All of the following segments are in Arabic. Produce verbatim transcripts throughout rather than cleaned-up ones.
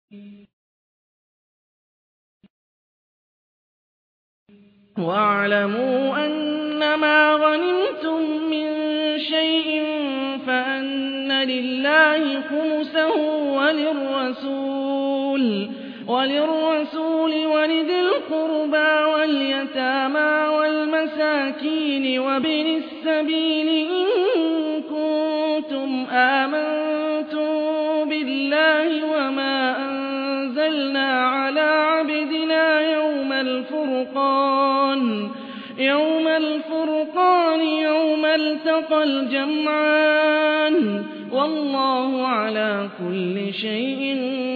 وَاعْلَمُوا أَنَّمَا غَنِمْتُم مِّن شَيْءٍ فَأَنَّ لِلَّهِ خُمُسَهُ وَلِلرَّسُولِ وَلِذِي الْقُرْبَىٰ وَالْيَتَامَىٰ وَالْمَسَاكِينِ وَابْنِ السَّبِيلِ إِن كُنتُمْ آمَنتُم بِاللَّهِ وَمَا أَنزَلْنَا عَلَىٰ عَبْدِنَا يَوْمَ الْفُرْقَانِ يَوْمَ الْفُرْقَانِ يَوْمَ الْتَقَى الْجَمْعَانِ ۗ وَاللَّهُ عَلَىٰ كُلِّ شَيْءٍ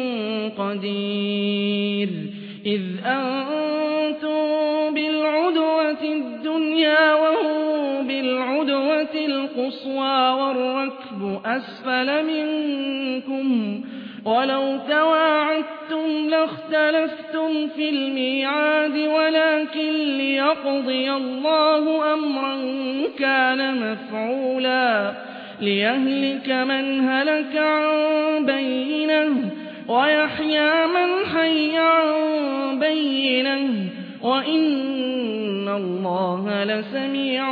قَدِيرٌ إِذْ أَنتُم بِالْعُدْوَةِ الدُّنْيَا وَهُم بِالْعُدْوَةِ الْقُصْوَىٰ وَالرَّكْبُ أَسْفَلَ مِنكُمْ ۚ وَلَوْ تَوَاعَدتُّمْ لَاخْتَلَفْتُمْ فِي الْمِيعَادِ وَلَٰكِن لِّيَقْضِيَ اللَّهُ أَمْرًا كَانَ مَفْعُولًا لِّيَهْلِكَ مَنْ هَلَكَ عَن بَيِّنَةٍ وَيَحْيَىٰ مَنْ حَيَّ عَن بَيِّنَةٍ ۗ وَإِنَّ اللَّهَ لَسَمِيعٌ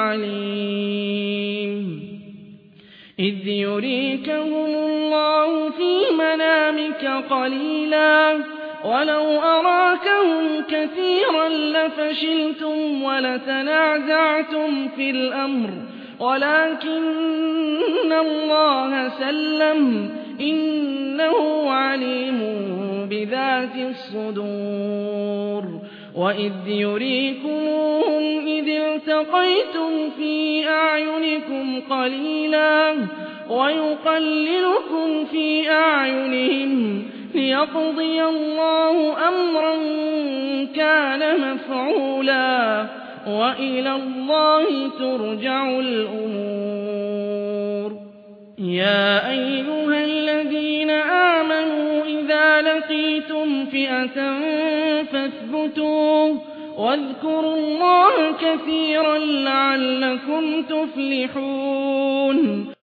عَلِيمٌ إِذْ يُرِيكَهُمُ اللَّهُ فِي مَنَامِكَ قَلِيلًا وَلَوْ أَرَاكَهُمْ كَثِيرًا لَّفَشِلْتُمْ وَلَتَنَازَعْتُمْ فِي الْأَمْرِ وَلَٰكِنَّ اللَّهَ سَلَّمَ ۗ إِنَّهُ عَلِيمٌ بِذَاتِ الصُّدُورِ وَإِذْ يُرِيكُمُوهُمْ إِذِ الْتَقَيْتُمْ فِي أَعْيُنِكُمْ قَلِيلًا وَيُقَلِّلُكُمْ فِي أَعْيُنِهِمْ لِيَقْضِيَ اللَّهُ أَمْرًا كَانَ مَفْعُولًا ۗ وَإِلَى اللَّهِ تُرْجَعُ الْأُمُورُ يَا أَيُّهَا الَّذِينَ آمَنُوا إِذَا لَقِيتُمْ فِئَةً فَاثْبُتُوا وَاذْكُرُوا اللَّهَ كَثِيرًا لَّعَلَّكُمْ تُفْلِحُونَ